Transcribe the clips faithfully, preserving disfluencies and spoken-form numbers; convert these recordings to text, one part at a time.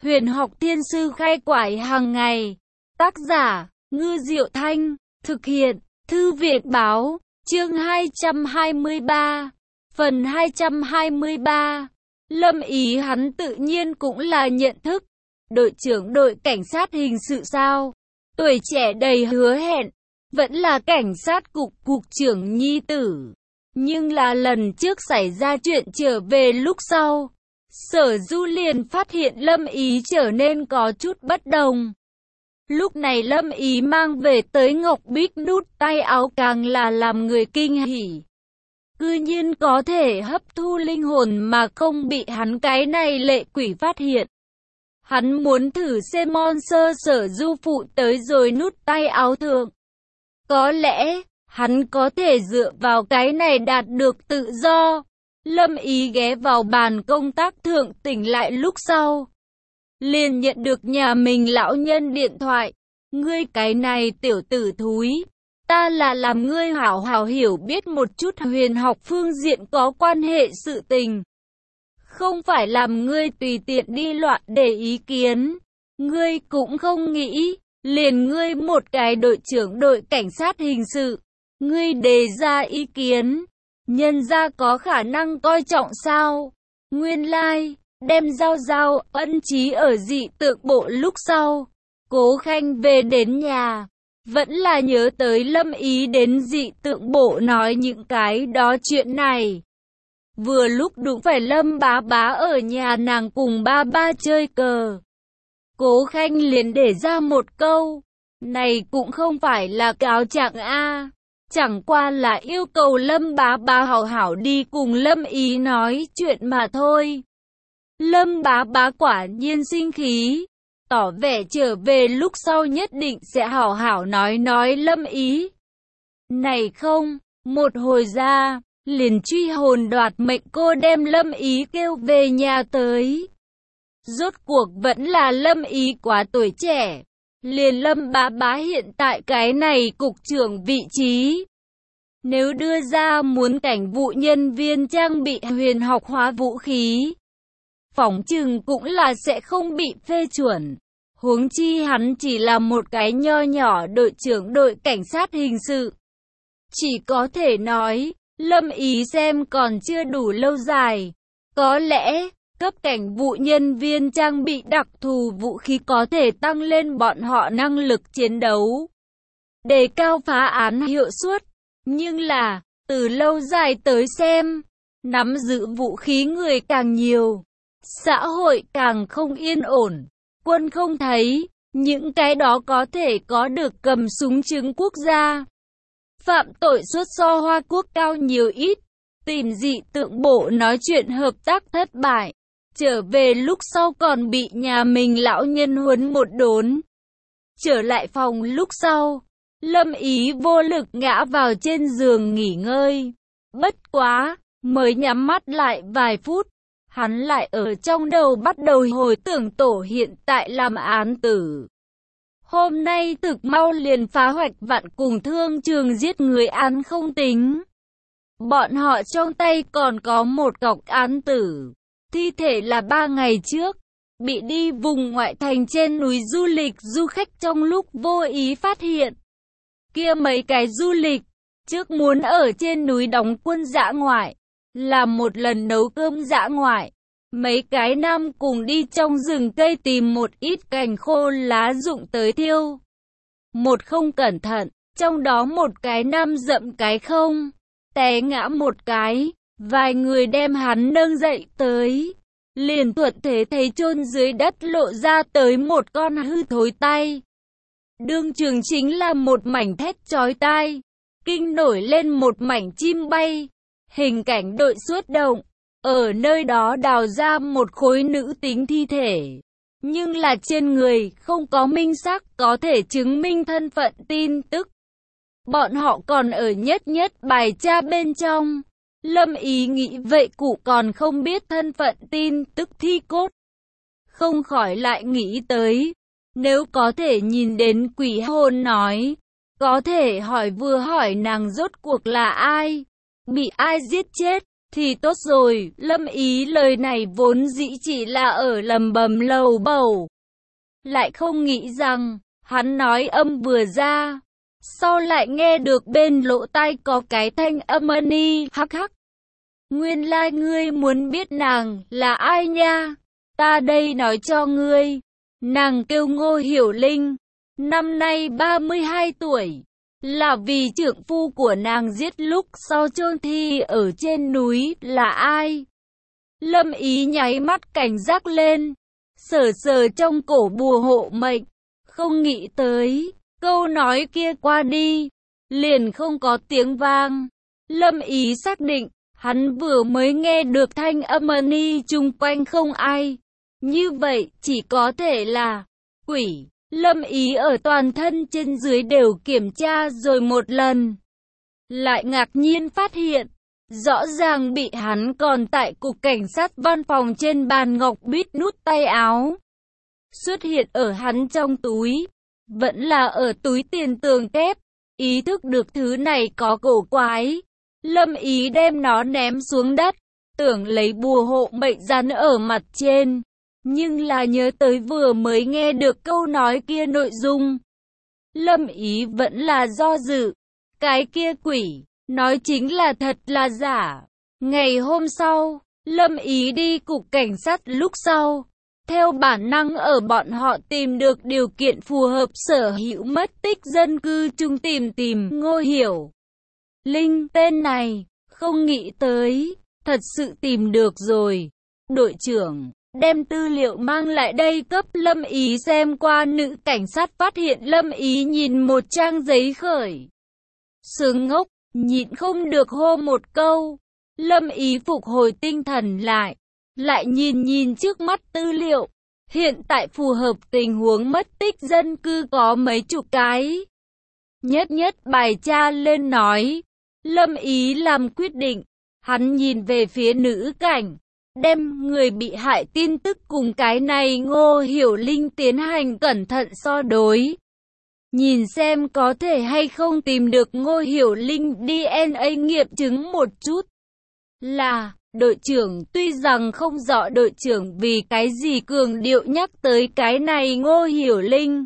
Huyền học thiên sư khai quải hàng ngày. Tác giả, Ngư Diệu Thanh. Thực hiện, Thư viện Báo. Chương hai trăm hai mươi ba. Phần hai trăm hai mươi ba. Lâm Ý hắn tự nhiên cũng là nhận thức. Đội trưởng đội cảnh sát hình sự sao? Tuổi trẻ đầy hứa hẹn. Vẫn là cảnh sát cục cục trưởng nhi tử. Nhưng là lần trước xảy ra chuyện trở về lúc sau. Sở Du liền phát hiện Lâm Ý trở nên có chút bất đồng. Lúc này Lâm Ý mang về tới ngọc bích nút tay áo càng là làm người kinh hỉ. Cư nhiên có thể hấp thu linh hồn mà không bị hắn cái này lệ quỷ phát hiện. Hắn muốn thử xem monster Sở Du phụ tới rồi nút tay áo thượng. Có lẽ, hắn có thể dựa vào cái này đạt được tự do. Lâm Ý ghé vào bàn công tác thượng tỉnh lại lúc sau. Liền nhận được nhà mình lão nhân điện thoại. Ngươi cái này tiểu tử thúi. Ta là làm ngươi hảo hảo hiểu biết một chút huyền học phương diện có quan hệ sự tình. Không phải làm ngươi tùy tiện đi loạn để ý kiến. Ngươi cũng không nghĩ. Liền ngươi một cái đội trưởng đội cảnh sát hình sự. Ngươi đề ra ý kiến. Nhân ra có khả năng coi trọng sao? Nguyên lai, like, đem Giao Giao ân trí ở dị tượng bộ lúc sau. Cố Khanh về đến nhà. Vẫn là nhớ tới Lâm Ý đến dị tượng bộ nói những cái đó chuyện này. Vừa lúc đúng phải Lâm bá bá ở nhà nàng cùng ba ba chơi cờ. Cố Khanh liền để ra một câu. Này cũng không phải là cáo trạng a, chẳng qua là yêu cầu Lâm bá bá hảo hảo đi cùng Lâm Ý nói chuyện mà thôi. Lâm bá bá quả nhiên sinh khí, tỏ vẻ trở về lúc sau nhất định sẽ hảo hảo nói nói Lâm Ý. Này không, một hồi ra, liền truy hồn đoạt mệnh cô đem Lâm Ý kêu về nhà tới. Rốt cuộc vẫn là Lâm Ý quá tuổi trẻ. Liền Lâm bá bá hiện tại cái này cục trưởng vị trí. Nếu đưa ra muốn cảnh vụ nhân viên trang bị huyền học hóa vũ khí, phỏng chừng cũng là sẽ không bị phê chuẩn. Huống chi hắn chỉ là một cái nho nhỏ đội trưởng đội cảnh sát hình sự. Chỉ có thể nói, Lâm Ý xem còn chưa đủ lâu dài. Có lẽ, cấp cảnh vụ nhân viên trang bị đặc thù vũ khí có thể tăng lên bọn họ năng lực chiến đấu, đề cao phá án hiệu suất. Nhưng là, từ lâu dài tới xem, nắm giữ vũ khí người càng nhiều, xã hội càng không yên ổn. Quân không thấy, những cái đó có thể có được cầm súng chứng quốc gia. Phạm tội suất so Hoa Quốc cao nhiều ít, tìm dị tượng bộ nói chuyện hợp tác thất bại. Trở về lúc sau còn bị nhà mình lão nhân huấn một đốn. Trở lại phòng lúc sau, Lâm Ý vô lực ngã vào trên giường nghỉ ngơi. Bất quá, mới nhắm mắt lại vài phút, hắn lại ở trong đầu bắt đầu hồi tưởng tổ hiện tại làm án tử. Hôm nay thực mau liền phá hoạch vạn cùng thương trường giết người án không tính. Bọn họ trong tay còn có một cọc án tử. Thi thể là ba ngày trước, bị đi vùng ngoại thành trên núi du lịch du khách trong lúc vô ý phát hiện. Kia mấy cái du lịch, trước muốn ở trên núi đóng quân dã ngoại, làm một lần nấu cơm dã ngoại. Mấy cái nam cùng đi trong rừng cây tìm một ít cành khô lá rụng tới thiêu. Một không cẩn thận, trong đó một cái nam dậm cái không, té ngã một cái. Vài người đem hắn nâng dậy tới, liền thuận thế thấy chôn dưới đất lộ ra tới một con hư thối tay. Đương trường chính là một mảnh thét chói tai, kinh nổi lên một mảnh chim bay. Hình cảnh đội xuất động, ở nơi đó đào ra một khối nữ tính thi thể. Nhưng là trên người không có minh xác có thể chứng minh thân phận tin tức. Bọn họ còn ở nhất nhất bài tra bên trong. Lâm Ý nghĩ vậy cụ còn không biết thân phận tin tức thi cốt. Không khỏi lại nghĩ tới, nếu có thể nhìn đến quỷ hồn nói, có thể hỏi vừa hỏi nàng rốt cuộc là ai, bị ai giết chết, thì tốt rồi. Lâm Ý lời này vốn dĩ chỉ là ở lầm bầm lầu bầu, lại không nghĩ rằng, hắn nói âm vừa ra, sau lại nghe được bên lỗ tai có cái thanh âm ni, hắc hắc. Nguyên lai like ngươi muốn biết nàng là ai nha, ta đây nói cho ngươi. Nàng kêu Ngô Hiểu Linh, năm nay ba mươi hai tuổi, là vì trượng phu của nàng giết lúc sau chôn thi ở trên núi là ai? Lâm Ý nháy mắt cảnh giác lên, sờ sờ trong cổ bùa hộ mệnh, không nghĩ tới, câu nói kia qua đi, liền không có tiếng vang. Lâm Ý xác định, hắn vừa mới nghe được thanh âm ni chung quanh không ai. Như vậy chỉ có thể là quỷ. Lâm Ý ở toàn thân trên dưới đều kiểm tra rồi một lần, lại ngạc nhiên phát hiện, rõ ràng bị hắn còn tại cục cảnh sát văn phòng trên bàn ngọc bít nút tay áo. Xuất hiện ở hắn trong túi, vẫn là ở túi tiền tường kép. Ý thức được thứ này có cổ quái, Lâm Ý đem nó ném xuống đất, tưởng lấy bùa hộ mệnh dán ở mặt trên. Nhưng là nhớ tới vừa mới nghe được câu nói kia nội dung, Lâm Ý vẫn là do dự. Cái kia quỷ, nói chính là thật là giả. Ngày hôm sau, Lâm Ý đi cục cảnh sát lúc sau, theo bản năng ở bọn họ tìm được điều kiện phù hợp sở hữu mất tích dân cư chung tìm tìm Ngô Hiểu Linh tên này, không nghĩ tới, thật sự tìm được rồi. Đội trưởng đem tư liệu mang lại đây cấp Lâm Ý xem qua. Nữ cảnh sát phát hiện Lâm Ý nhìn một trang giấy khởi sướng ngốc, nhịn không được hô một câu. Lâm Ý phục hồi tinh thần lại, lại nhìn nhìn trước mắt tư liệu. Hiện tại phù hợp tình huống mất tích dân cư có mấy chục cái. Nhất nhất bài tra lên nói. Lâm Ý làm quyết định, hắn nhìn về phía nữ cảnh, đem người bị hại tin tức cùng cái này Ngô Hiểu Linh tiến hành cẩn thận so đối. Nhìn xem có thể hay không tìm được Ngô Hiểu Linh đê en a nghiệm chứng một chút. Là, đội trưởng tuy rằng không rõ đội trưởng vì cái gì cường điệu nhắc tới cái này Ngô Hiểu Linh.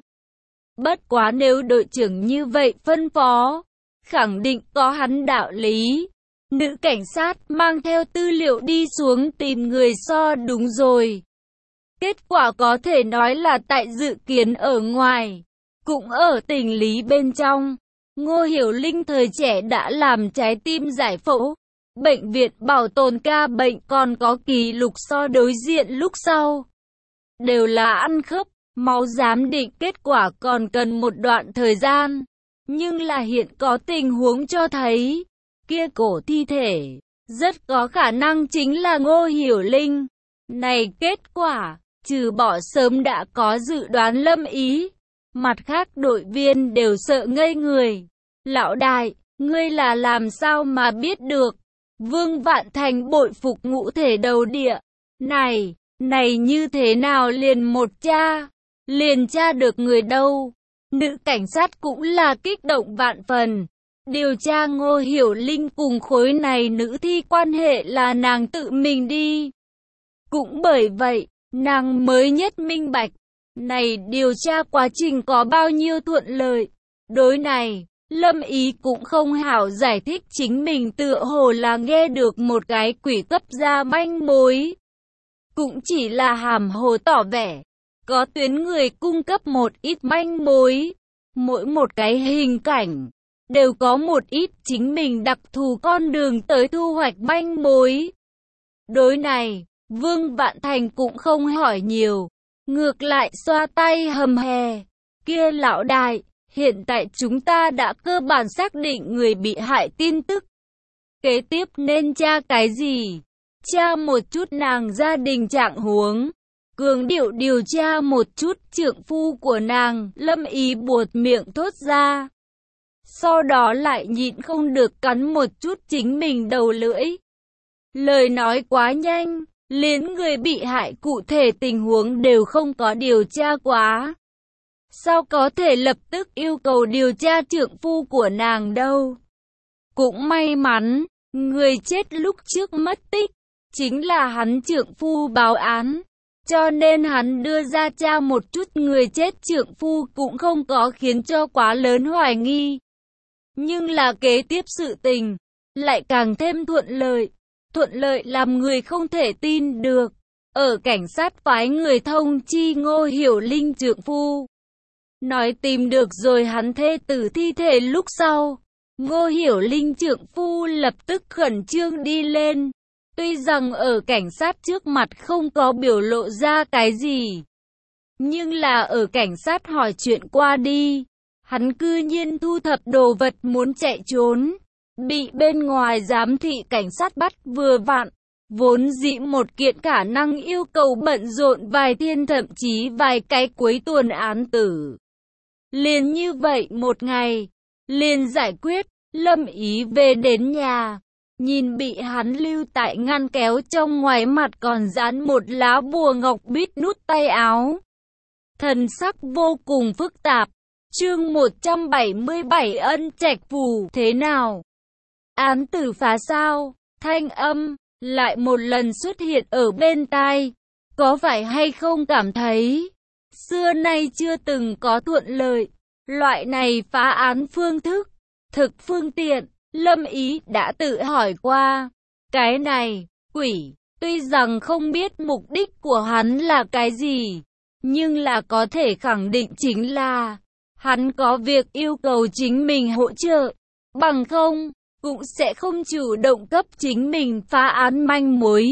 Bất quá nếu đội trưởng như vậy phân phó, khẳng định có hắn đạo lý. Nữ cảnh sát mang theo tư liệu đi xuống tìm người so đúng rồi. Kết quả có thể nói là tại dự kiến ở ngoài, cũng ở tình lý bên trong. Ngô Hiểu Linh thời trẻ đã làm trái tim giải phẫu. Bệnh viện bảo tồn ca bệnh còn có kỷ lục so đối diện lúc sau. Đều là ăn khớp, máu giám định kết quả còn cần một đoạn thời gian. Nhưng là hiện có tình huống cho thấy, kia cổ thi thể, rất có khả năng chính là Ngô Hiểu Linh. Này kết quả, trừ bỏ sớm đã có dự đoán Lâm Ý, mặt khác đội viên đều sợ ngây người. Lão đại, ngươi là làm sao mà biết được? Vương Vạn Thành bội phục ngũ thể đầu địa. Này, này như thế nào liền một cha, liền tra được người đâu? Nữ cảnh sát cũng là kích động vạn phần. Điều tra Ngô Hiểu Linh cùng khối này nữ thi quan hệ là nàng tự mình đi. Cũng bởi vậy, nàng mới nhất minh bạch. Này điều tra quá trình có bao nhiêu thuận lợi. Đối này, Lâm Ý cũng không hảo giải thích chính mình tựa hồ là nghe được một cái quỷ cấp ra manh mối. Cũng chỉ là hàm hồ tỏ vẻ. Có tuyến người cung cấp một ít manh mối. Mỗi một cái hình cảnh đều có một ít chính mình đặc thù con đường tới thu hoạch manh mối. Đối này, Vương Vạn Thành cũng không hỏi nhiều, ngược lại xoa tay hầm hè. Kia lão đại, hiện tại chúng ta đã cơ bản xác định người bị hại tin tức. Kế tiếp nên tra cái gì? Tra một chút nàng gia đình trạng huống. Cường điệu điều tra một chút trượng phu của nàng, Lâm Ý buột miệng thốt ra. Sau đó lại nhịn không được cắn một chút chính mình đầu lưỡi. Lời nói quá nhanh, liền người bị hại cụ thể tình huống đều không có điều tra quá. Sao có thể lập tức yêu cầu điều tra trượng phu của nàng đâu? Cũng may mắn, Người chết lúc trước mất tích, chính là hắn trượng phu báo án. Cho nên hắn đưa ra tra một chút người chết trượng phu cũng không có khiến cho quá lớn hoài nghi. Nhưng là kế tiếp sự tình, lại càng thêm thuận lợi. Thuận lợi làm người không thể tin được. Ở cảnh sát phái người thông chi Ngô Hiểu Linh trượng phu. Nói tìm được rồi hắn thê tử thi thể lúc sau. Ngô Hiểu Linh trượng phu lập tức khẩn trương đi lên. Tuy rằng ở cảnh sát trước mặt không có biểu lộ ra cái gì. Nhưng là ở cảnh sát hỏi chuyện qua đi. Hắn cư nhiên thu thập đồ vật muốn chạy trốn. Bị bên ngoài giám thị cảnh sát bắt vừa vặn. Vốn dĩ một kiện khả năng yêu cầu bận rộn vài thiên thậm chí vài cái cuối tuần án tử. Liền như vậy một ngày, liền giải quyết, Lâm Ý về đến nhà. Nhìn bị hắn lưu tại ngăn kéo trong ngoài mặt còn dán một lá bùa ngọc bít nút tay áo. Thần sắc vô cùng phức tạp. Chương một trăm bảy mươi bảy Ân Trạch Phù thế nào? Án tử phá sao? Thanh âm lại một lần xuất hiện ở bên tai. Có phải hay không cảm thấy xưa nay chưa từng có thuận lợi. Loại này phá án phương thức, thực phương tiện, Lâm Ý đã tự hỏi qua. Cái này, quỷ, tuy rằng không biết mục đích của hắn là cái gì, nhưng là có thể khẳng định chính là hắn có việc yêu cầu chính mình hỗ trợ. Bằng không, cũng sẽ không chủ động cấp chính mình phá án manh mối.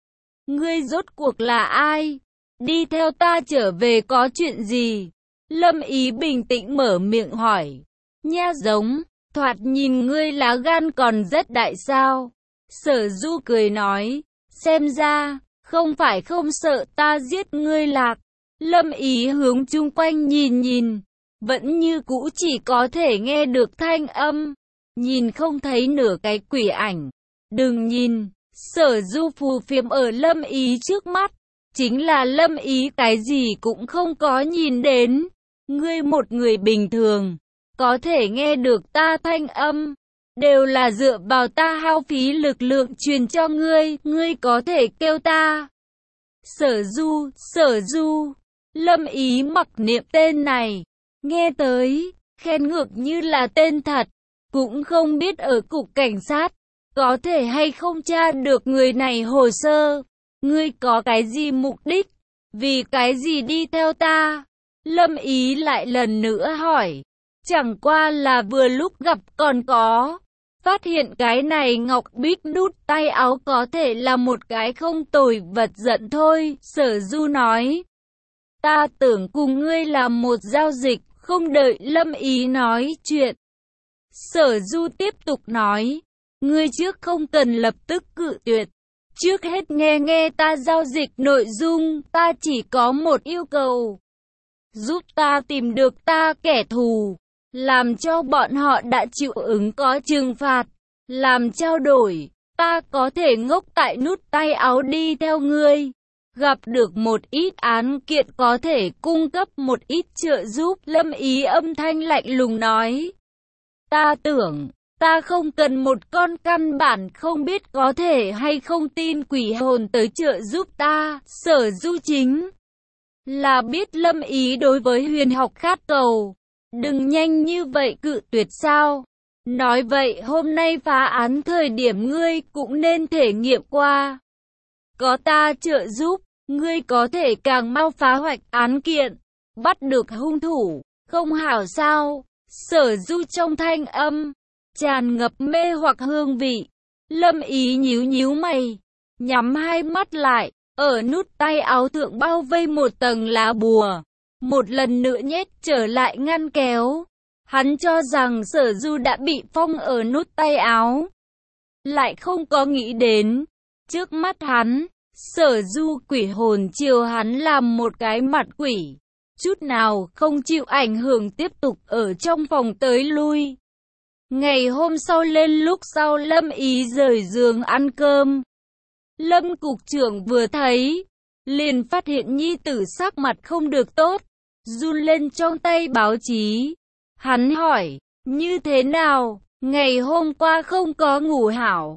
Ngươi rốt cuộc là ai? Đi theo ta trở về có chuyện gì? Lâm Ý bình tĩnh mở miệng hỏi. Nha giống, thoạt nhìn ngươi lá gan còn rất đại sao? Sở Du cười nói, xem ra, không phải không sợ ta giết ngươi lạc. Lâm Ý hướng chung quanh nhìn nhìn, vẫn như cũ chỉ có thể nghe được thanh âm, nhìn không thấy nửa cái quỷ ảnh. Đừng nhìn, Sở Du phù phiếm ở Lâm Ý trước mắt, chính là Lâm Ý cái gì cũng không có nhìn đến. Ngươi một người bình thường, có thể nghe được ta thanh âm, đều là dựa vào ta hao phí lực lượng truyền cho ngươi, ngươi có thể kêu ta. Sở Du, Sở Du, Lâm Ý mặc niệm tên này, nghe tới, khen ngược như là tên thật, cũng không biết ở cục cảnh sát, có thể hay không tra được người này hồ sơ. Ngươi có cái gì mục đích, vì cái gì đi theo ta? Lâm Ý lại lần nữa hỏi. Chẳng qua là vừa lúc gặp còn có phát hiện cái này ngọc bích nút tay áo có thể là một cái không tồi vật giận thôi. Sở Du nói. Ta tưởng cùng ngươi làm một giao dịch. Không đợi Lâm Ý nói chuyện, Sở Du tiếp tục nói. Ngươi trước không cần lập tức cự tuyệt. Trước hết nghe nghe ta giao dịch nội dung. Ta chỉ có một yêu cầu. Giúp ta tìm được ta kẻ thù, làm cho bọn họ đã chịu ứng có trừng phạt. Làm trao đổi, ta có thể ngốc tại nút tay áo đi theo ngươi. Gặp được một ít án kiện có thể cung cấp một ít trợ giúp. Lâm Ý âm thanh lạnh lùng nói. Ta tưởng, ta không cần một con căn bản không biết có thể hay không tin quỷ hồn tới trợ giúp ta. Sở Du chính là biết Lâm Ý đối với huyền học khát cầu. Đừng nhanh như vậy cự tuyệt sao? Nói vậy hôm nay phá án thời điểm ngươi cũng nên thể nghiệm qua. Có ta trợ giúp, ngươi có thể càng mau phá hoạch án kiện, bắt được hung thủ, không hảo sao? Sở Du trong thanh âm tràn ngập mê hoặc hương vị. Lâm Ý nhíu nhíu mày, nhắm hai mắt lại, ở nút tay áo thượng bao vây một tầng lá bùa, một lần nữa nhét trở lại ngăn kéo. Hắn cho rằng Sở Du đã bị phong ở nút tay áo, lại không có nghĩ đến, trước mắt hắn, Sở Du quỷ hồn chiều hắn làm một cái mặt quỷ, chút nào không chịu ảnh hưởng tiếp tục ở trong phòng tới lui. Ngày hôm sau lên lúc sau Lâm Ý rời giường ăn cơm. Lâm cục trưởng vừa thấy, liền phát hiện nhi tử sắc mặt không được tốt, run lên trong tay báo chí. Hắn hỏi, như thế nào, ngày hôm qua không có ngủ hảo,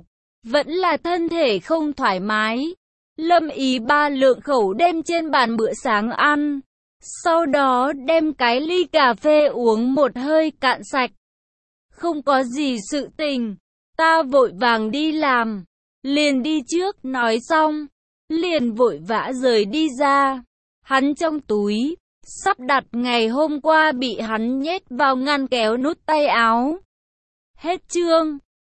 Vẫn là thân thể không thoải mái. Lâm Ý ba lượng khẩu đem trên bàn bữa sáng ăn. Sau đó đem cái ly cà phê uống một hơi cạn sạch. Không có gì sự tình. Ta vội vàng đi làm. Liền đi trước, nói xong. Liền vội vã rời đi ra. Hắn trong túi. Sắp đặt ngày hôm qua bị hắn nhét vào ngăn kéo nút tay áo. Hết chương.